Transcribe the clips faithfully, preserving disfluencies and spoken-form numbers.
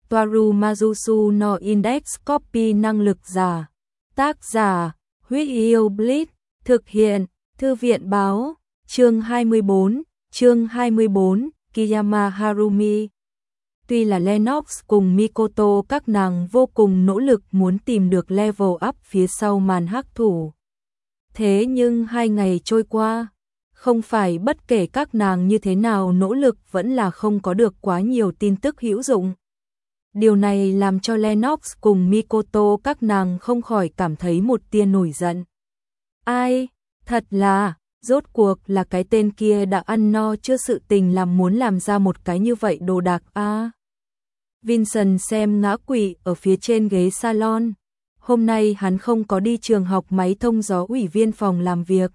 Toaru Majusu no Index Copy năng lực giả. Tác giả, Huyết Yêu Blitz, thực hiện, Thư viện Báo, chương hai mươi bốn, chương hai mươi bốn, Kiyama Harumi. Tuy là Lennox cùng Mikoto các nàng vô cùng nỗ lực muốn tìm được level up phía sau màn hắc thủ. Thế nhưng hai ngày trôi qua, không phải bất kể các nàng như thế nào nỗ lực vẫn là không có được quá nhiều tin tức hữu dụng. Điều này làm cho Lennox cùng Mikoto các nàng không khỏi cảm thấy một tia nổi giận. Ai, thật là, rốt cuộc là cái tên kia đã ăn no chưa sự tình làm muốn làm ra một cái như vậy đồ đạc a. À, Vincent xem ngã quỵ ở phía trên ghế salon. Hôm nay hắn không có đi trường học máy thông gió ủy viên phòng làm việc,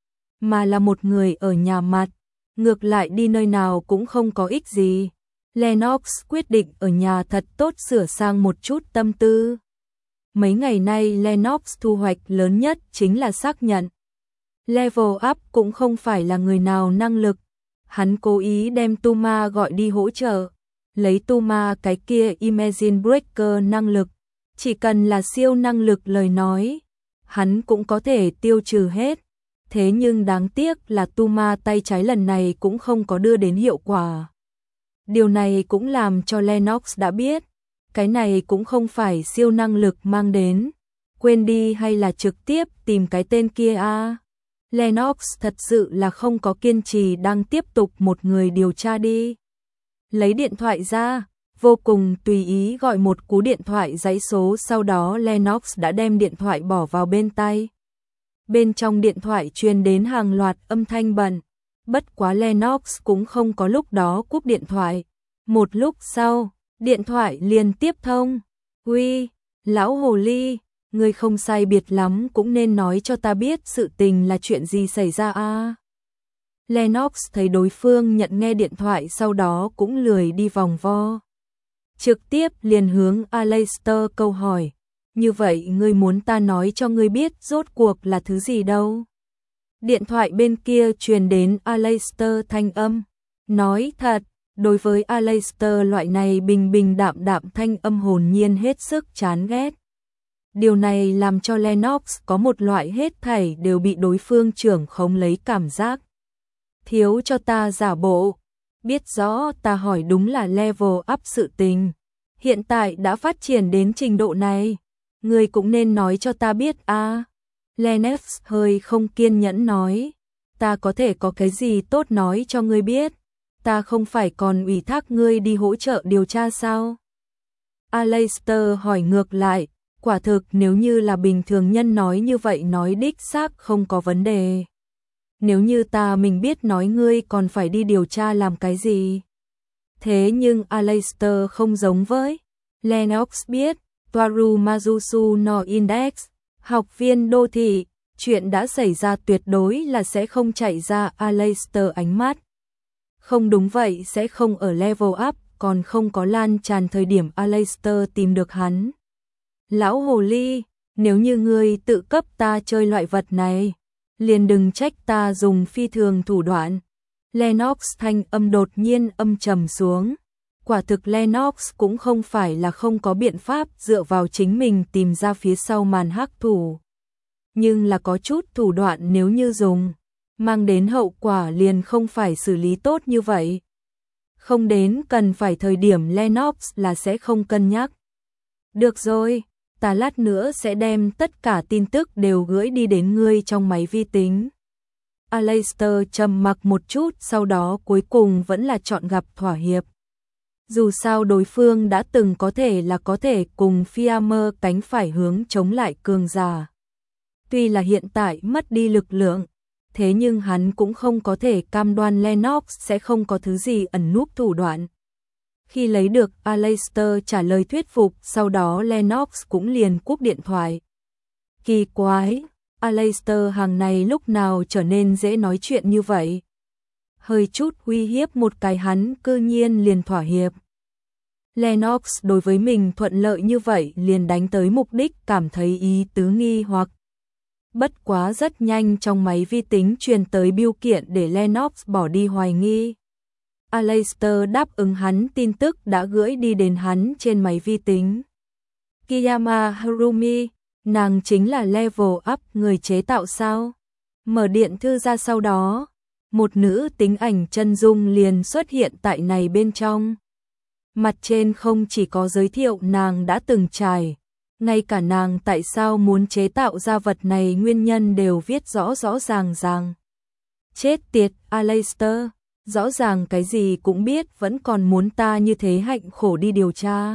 mà là một người ở nhà mặt, ngược lại đi nơi nào cũng không có ích gì. Lennox quyết định ở nhà thật tốt sửa sang một chút tâm tư. Mấy ngày nay Lennox thu hoạch lớn nhất chính là xác nhận level up cũng không phải là người nào năng lực. Hắn cố ý đem Tuma gọi đi hỗ trợ, lấy Tuma cái kia Imagine Breaker năng lực. Chỉ cần là siêu năng lực lời nói, hắn cũng có thể tiêu trừ hết. Thế nhưng đáng tiếc là Tuma tay trái lần này cũng không có đưa đến hiệu quả. Điều này cũng làm cho Lennox đã biết, cái này cũng không phải siêu năng lực mang đến. Quên đi hay là trực tiếp tìm cái tên kia a. À? Lennox thật sự là không có kiên trì đang tiếp tục một người điều tra đi. Lấy điện thoại ra, vô cùng tùy ý gọi một cú điện thoại dãy số, sau đó Lennox đã đem điện thoại bỏ vào bên tay. Bên trong điện thoại truyền đến hàng loạt âm thanh bận. Bất quá Lennox cũng không có lúc đó cúp điện thoại. Một lúc sau, điện thoại liền tiếp thông. Uy, lão hồ ly, ngươi không sai biệt lắm cũng nên nói cho ta biết sự tình là chuyện gì xảy ra a. À? Lennox thấy đối phương nhận nghe điện thoại, sau đó cũng lười đi vòng vo. Trực tiếp liền hướng Aleister câu hỏi. Như vậy ngươi muốn ta nói cho ngươi biết rốt cuộc là thứ gì đâu? Điện thoại bên kia truyền đến Aleister thanh âm. Nói thật, đối với Aleister loại này bình bình đạm đạm thanh âm hồn nhiên hết sức chán ghét. Điều này làm cho Lennox có một loại hết thảy đều bị đối phương trưởng khống lấy cảm giác. Thiếu cho ta giả bộ, biết rõ ta hỏi đúng là level up sự tình. Hiện tại đã phát triển đến trình độ này, ngươi cũng nên nói cho ta biết a. À. Lennox hơi không kiên nhẫn nói, ta có thể có cái gì tốt nói cho ngươi biết, ta không phải còn ủy thác ngươi đi hỗ trợ điều tra sao? Aleister hỏi ngược lại, quả thực nếu như là bình thường nhân nói như vậy nói đích xác không có vấn đề. Nếu như ta mình biết nói ngươi còn phải đi điều tra làm cái gì? Thế nhưng Aleister không giống với Lennox biết, Toaru Majusu no Index, học viên đô thị, chuyện đã xảy ra tuyệt đối là sẽ không chạy ra Aleister ánh mắt. Không đúng vậy sẽ không ở level up, còn không có lan tràn thời điểm Aleister tìm được hắn. Lão hồ ly, nếu như ngươi tự cấp ta chơi loại vật này, liền đừng trách ta dùng phi thường thủ đoạn. Lennox thanh âm đột nhiên âm trầm xuống. Quả thực Lennox cũng không phải là không có biện pháp dựa vào chính mình tìm ra phía sau màn hắc thủ. Nhưng là có chút thủ đoạn nếu như dùng, mang đến hậu quả liền không phải xử lý tốt như vậy. Không đến cần phải thời điểm Lennox là sẽ không cân nhắc. Được rồi, ta lát nữa sẽ đem tất cả tin tức đều gửi đi đến ngươi trong máy vi tính. Aleister trầm mặc một chút, sau đó cuối cùng vẫn là chọn gặp thỏa hiệp. Dù sao đối phương đã từng có thể là có thể cùng Fiammer cánh phải hướng chống lại cường giả. Tuy là hiện tại mất đi lực lượng, thế nhưng hắn cũng không có thể cam đoan Lennox sẽ không có thứ gì ẩn núp thủ đoạn. Khi lấy được Aleister trả lời thuyết phục, sau đó Lennox cũng liền cúp điện thoại. Kỳ quái, Aleister hàng này lúc nào trở nên dễ nói chuyện như vậy? Hơi chút uy hiếp một cái hắn cư nhiên liền thỏa hiệp. Lennox đối với mình thuận lợi như vậy liền đánh tới mục đích cảm thấy ý tứ nghi hoặc. Bất quá rất nhanh trong máy vi tính truyền tới bưu kiện để Lennox bỏ đi hoài nghi. Aleister đáp ứng hắn, tin tức đã gửi đi đến hắn trên máy vi tính. Kiyama Harumi, nàng chính là level up người chế tạo sao? Mở điện thư ra, sau đó một nữ tính ảnh chân dung liền xuất hiện tại này bên trong. Mặt trên không chỉ có giới thiệu nàng đã từng trải, ngay cả nàng tại sao muốn chế tạo ra vật này nguyên nhân đều viết rõ rõ ràng ràng. Chết tiệt, Aleister, rõ ràng cái gì cũng biết vẫn còn muốn ta như thế hạnh khổ đi điều tra.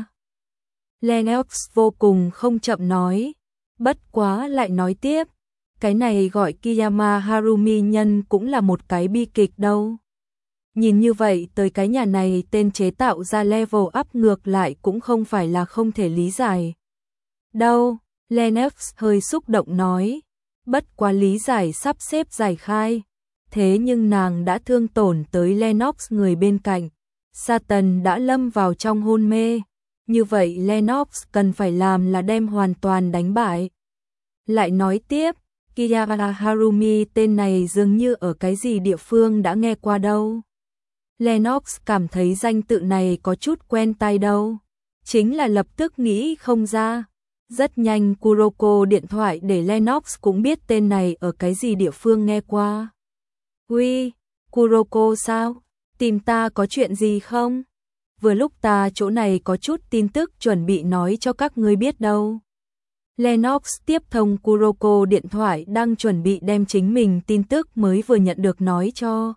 Lennox vô cùng không chậm nói, bất quá lại nói tiếp, cái này gọi Kiyama Harumi nhân cũng là một cái bi kịch đâu. Nhìn như vậy tới cái nhà này tên chế tạo ra level up ngược lại cũng không phải là không thể lý giải. Đâu, Lennox hơi xúc động nói, bất quá lý giải sắp xếp giải khai. Thế nhưng nàng đã thương tổn tới Lennox người bên cạnh, Satan đã lâm vào trong hôn mê. Như vậy Lennox cần phải làm là đem hoàn toàn đánh bại. Lại nói tiếp, Kiyama Harumi tên này dường như ở cái gì địa phương đã nghe qua đâu. Lennox cảm thấy danh tự này có chút quen tai đâu. Chính là lập tức nghĩ không ra. Rất nhanh Kuroko điện thoại để Lennox cũng biết tên này ở cái gì địa phương nghe qua. Uy, Kuroko sao? Tìm ta có chuyện gì không? Vừa lúc ta chỗ này có chút tin tức chuẩn bị nói cho các ngươi biết đâu. Lennox tiếp thông Kuroko điện thoại đang chuẩn bị đem chính mình tin tức mới vừa nhận được nói cho.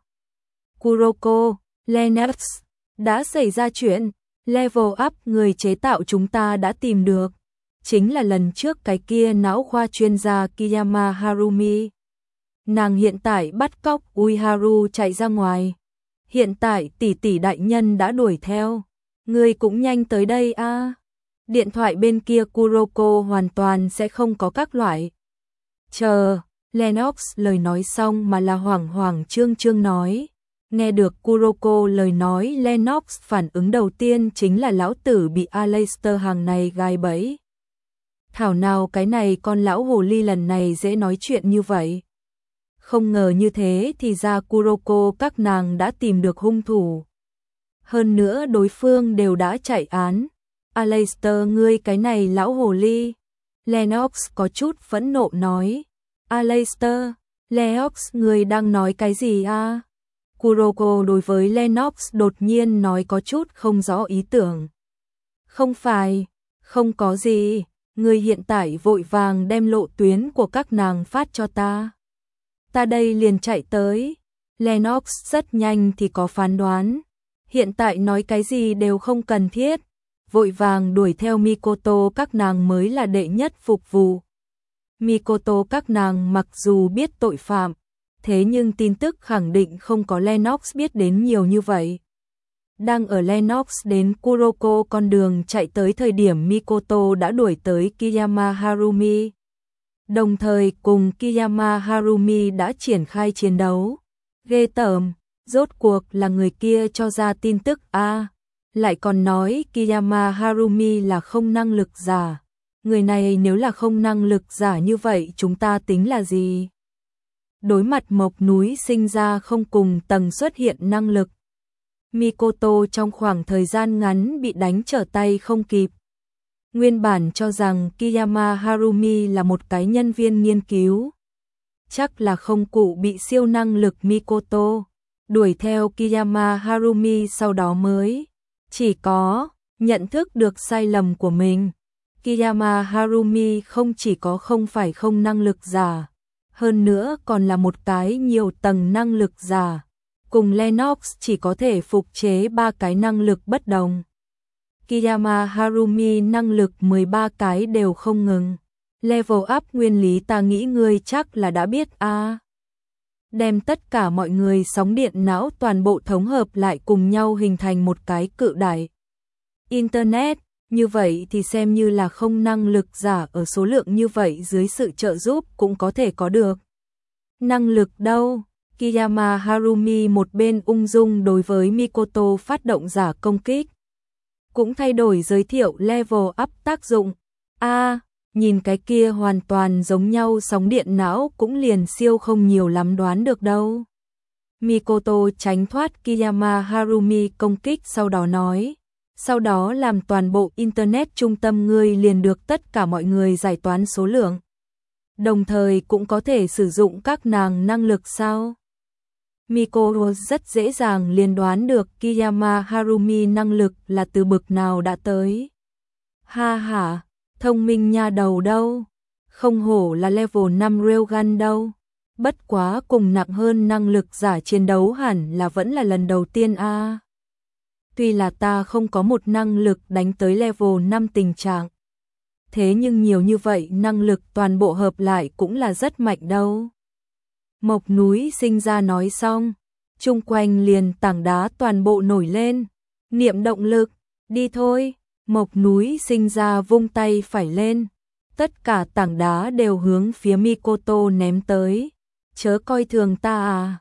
Kuroko, Lennox, đã xảy ra chuyện, level up người chế tạo chúng ta đã tìm được. Chính là lần trước cái kia não khoa chuyên gia Kiyama Harumi. Nàng hiện tại bắt cóc Uiharu chạy ra ngoài. Hiện tại tỷ tỷ đại nhân đã đuổi theo. Ngươi cũng nhanh tới đây a. À. Điện thoại bên kia Kuroko hoàn toàn sẽ không có các loại. Chờ, Lennox lời nói xong mà là hoảng hoảng trương trương nói. Nghe được Kuroko lời nói, Lennox phản ứng đầu tiên chính là lão tử bị Aleister hàng này gai bẫy. Thảo nào cái này con lão hồ ly lần này dễ nói chuyện như vậy. Không ngờ như thế thì ra Kuroko các nàng đã tìm được hung thủ. Hơn nữa đối phương đều đã chạy án. Aleister ngươi cái này lão hồ ly. Lennox có chút phẫn nộ nói. Aleister, Lennox ngươi đang nói cái gì a? Kuroko đối với Lennox đột nhiên nói có chút không rõ ý tưởng. Không phải, không có gì, ngươi hiện tại vội vàng đem lộ tuyến của các nàng phát cho ta. Ta đây liền chạy tới. Lennox rất nhanh thì có phán đoán. Hiện tại nói cái gì đều không cần thiết. Vội vàng đuổi theo Mikoto các nàng mới là đệ nhất phục vụ. Mikoto các nàng mặc dù biết tội phạm, thế nhưng tin tức khẳng định không có Lennox biết đến nhiều như vậy. Đang ở Lennox đến Kuroko con đường chạy tới thời điểm Mikoto đã đuổi tới Kiyama Harumi. Đồng thời cùng Kiyama Harumi đã triển khai chiến đấu. Ghê tởm, rốt cuộc là người kia cho ra tin tức a, à, lại còn nói Kiyama Harumi là không năng lực giả. Người này nếu là không năng lực giả như vậy chúng ta tính là gì? Đối mặt mộc núi sinh ra không cùng tầng xuất hiện năng lực. Mikoto trong khoảng thời gian ngắn bị đánh trở tay không kịp. Nguyên bản cho rằng Kiyama Harumi là một cái nhân viên nghiên cứu. Chắc là không cụ bị siêu năng lực Mikoto. Đuổi theo Kiyama Harumi sau đó mới. Chỉ có nhận thức được sai lầm của mình. Kiyama Harumi không chỉ có không phải không năng lực giả. Hơn nữa còn là một cái nhiều tầng năng lực giả. Cùng Lennox chỉ có thể phục chế ba cái năng lực bất đồng. Kiyama Harumi năng lực mười ba cái đều không ngừng. Level up nguyên lý ta nghĩ ngươi chắc là đã biết a. À. Đem tất cả mọi người sóng điện não toàn bộ thống hợp lại cùng nhau hình thành một cái cự đại Internet. Như vậy thì xem như là không năng lực giả ở số lượng như vậy dưới sự trợ giúp cũng có thể có được. Năng lực đâu? Kiyama Harumi một bên ung dung đối với Mikoto phát động giả công kích. Cũng thay đổi giới thiệu level up tác dụng. A, à, nhìn cái kia hoàn toàn giống nhau sóng điện não cũng liền siêu không nhiều lắm đoán được đâu. Mikoto tránh thoát Kiyama Harumi công kích, sau đó nói, sau đó làm toàn bộ Internet trung tâm ngươi liền được tất cả mọi người giải toán số lượng. Đồng thời cũng có thể sử dụng các nàng năng lực sao? Mikoto rất dễ dàng liền đoán được Kiyama Harumi năng lực là từ bực nào đã tới. Ha ha, thông minh nha đầu đâu, không hổ là level năm Railgun đâu. Bất quá cùng nặng hơn năng lực giả chiến đấu hẳn là vẫn là lần đầu tiên a. À. Tuy là ta không có một năng lực đánh tới level năm tình trạng. Thế nhưng nhiều như vậy năng lực toàn bộ hợp lại cũng là rất mạnh đâu. Mộc núi sinh ra nói xong, chung quanh liền tảng đá toàn bộ nổi lên. Niệm động lực, đi thôi. Mộc núi sinh ra vung tay phải lên. Tất cả tảng đá đều hướng phía Mikoto ném tới. Chớ coi thường ta à.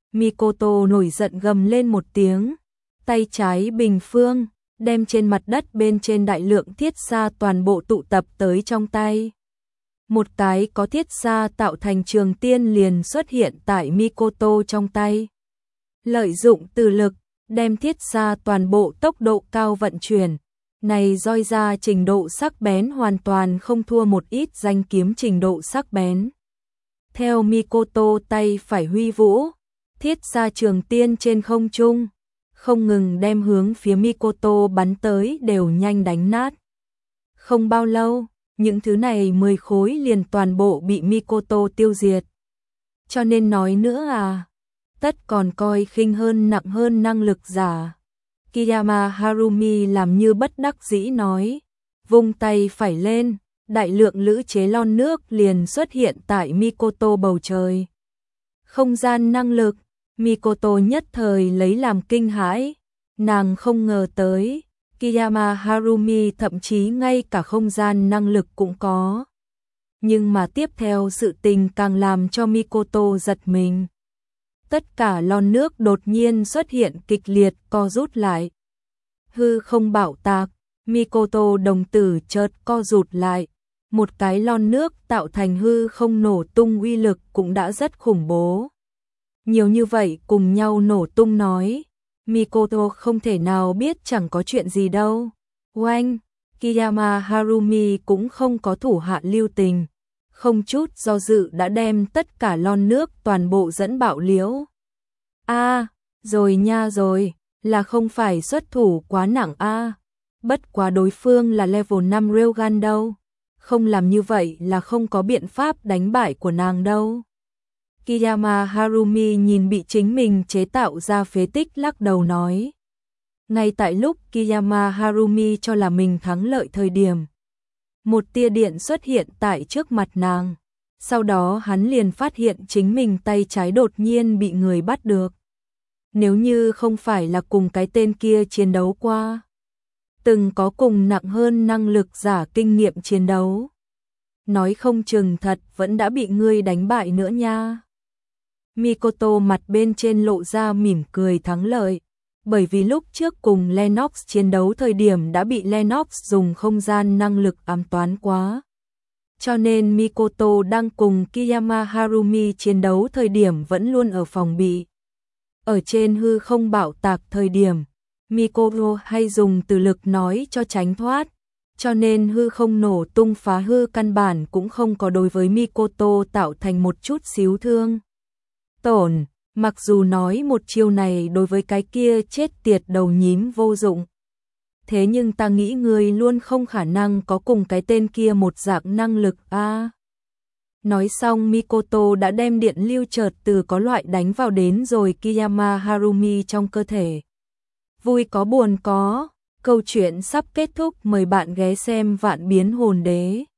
Mikoto nổi giận gầm lên một tiếng. Tay trái bình phương, đem trên mặt đất bên trên đại lượng thiết xa toàn bộ tụ tập tới trong tay. Một cái có thiết xa tạo thành trường tiên liền xuất hiện tại Mikoto trong tay. Lợi dụng từ lực, đem thiết xa toàn bộ tốc độ cao vận chuyển. Này roi ra trình độ sắc bén hoàn toàn không thua một ít danh kiếm trình độ sắc bén. Theo Mikoto tay phải huy vũ, thiết xa trường tiên trên không trung, không ngừng đem hướng phía Mikoto bắn tới đều nhanh đánh nát. Không bao lâu, những thứ này mười khối liền toàn bộ bị Mikoto tiêu diệt. Cho nên nói nữa à, tất còn coi khinh hơn nặng hơn năng lực giả. Kiyama Harumi làm như bất đắc dĩ nói, vung tay phải lên, đại lượng lữ chế lon nước liền xuất hiện tại Mikoto bầu trời. Không gian năng lực, Mikoto nhất thời lấy làm kinh hãi, nàng không ngờ tới, Kiyama Harumi thậm chí ngay cả không gian năng lực cũng có. Nhưng mà tiếp theo sự tình càng làm cho Mikoto giật mình. Tất cả lon nước đột nhiên xuất hiện kịch liệt co rút lại. Hư không bạo tạc, Mikoto đồng tử chợt co rụt lại. Một cái lon nước tạo thành hư không nổ tung uy lực cũng đã rất khủng bố. Nhiều như vậy cùng nhau nổ tung nói, Mikoto không thể nào biết chẳng có chuyện gì đâu. Oanh, Kiyama Harumi cũng không có thủ hạ lưu tình. Không chút do dự đã đem tất cả lon nước toàn bộ dẫn bạo liễu. A, à, rồi nha rồi, là không phải xuất thủ quá nặng a. À. Bất quá đối phương là level năm Railgun đâu. Không làm như vậy là không có biện pháp đánh bại của nàng đâu. Kiyama Harumi nhìn bị chính mình chế tạo ra phế tích lắc đầu nói. Ngay tại lúc Kiyama Harumi cho là mình thắng lợi thời điểm, một tia điện xuất hiện tại trước mặt nàng. Sau đó hắn liền phát hiện chính mình tay trái đột nhiên bị người bắt được. Nếu như không phải là cùng cái tên kia chiến đấu qua, từng có cùng nặng hơn năng lực giả kinh nghiệm chiến đấu, nói không chừng thật vẫn đã bị ngươi đánh bại nữa nha. Mikoto mặt bên trên lộ ra mỉm cười thắng lợi, bởi vì lúc trước cùng Lennox chiến đấu thời điểm đã bị Lennox dùng không gian năng lực ám toán quá. Cho nên Mikoto đang cùng Kiyama Harumi chiến đấu thời điểm vẫn luôn ở phòng bị. Ở trên hư không bạo tạc thời điểm, Mikoto hay dùng từ lực nói cho tránh thoát, cho nên hư không nổ tung phá hư căn bản cũng không có đối với Mikoto tạo thành một chút xíu thương tổn. Mặc dù nói một chiêu này đối với cái kia chết tiệt đầu nhím vô dụng, thế nhưng ta nghĩ ngươi luôn không khả năng có cùng cái tên kia một dạng năng lực a. À. Nói xong Mikoto đã đem điện lưu chợt từ có loại đánh vào đến rồi Kiyama Harumi trong cơ thể. Vui có buồn có, câu chuyện sắp kết thúc, mời bạn ghé xem Vạn Biến Hồn Đế.